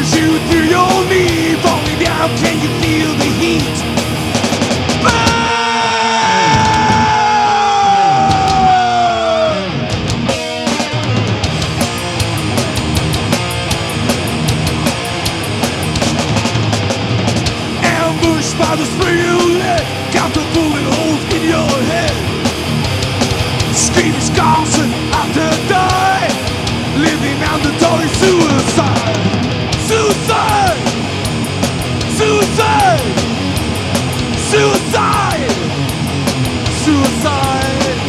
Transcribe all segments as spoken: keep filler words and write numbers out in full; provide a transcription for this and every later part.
Push you through your knee, falling down, can you feel the heat? Burn! Ambushed by the spring of lead, got the bullet holes in your head. Screaming scars and out to die, living mandatory suicide. Suicide! Suicide! Suicide! Suicide!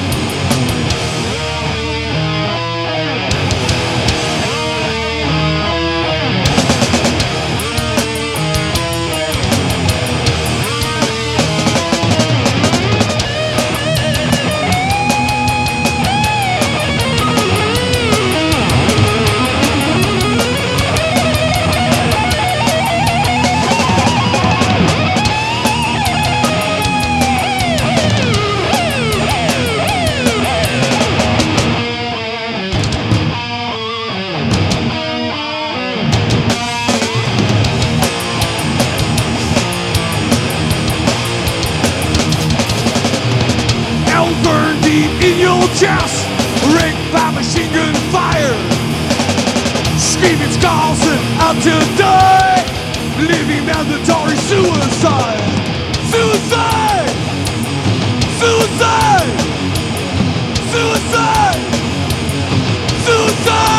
Burn deep in your chest, raked by machine gun fire. Screaming scars and out to die, living mandatory suicide. Suicide! Suicide! Suicide! Suicide!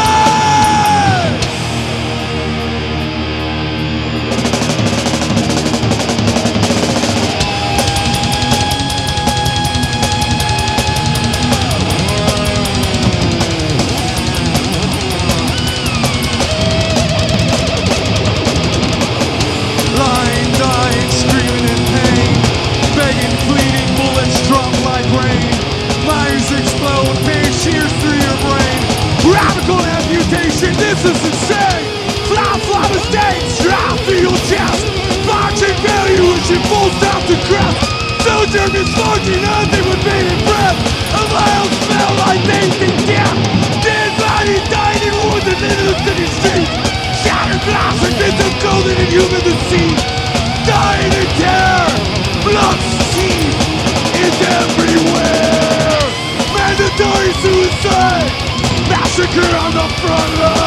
Radical amputation, this is insane. Fly, fly mistakes, drive through your chest. Marching valuation, full stop to crest. Soldier misfortune, nothing but bated breath. A vial smell like tasting death. Dead bodies dying in woods and in the city streets. Shattered glass and bits of golden and human deceit. Dying in terror, blood seep is everywhere. Mandatory suicide. Massacre on the front line.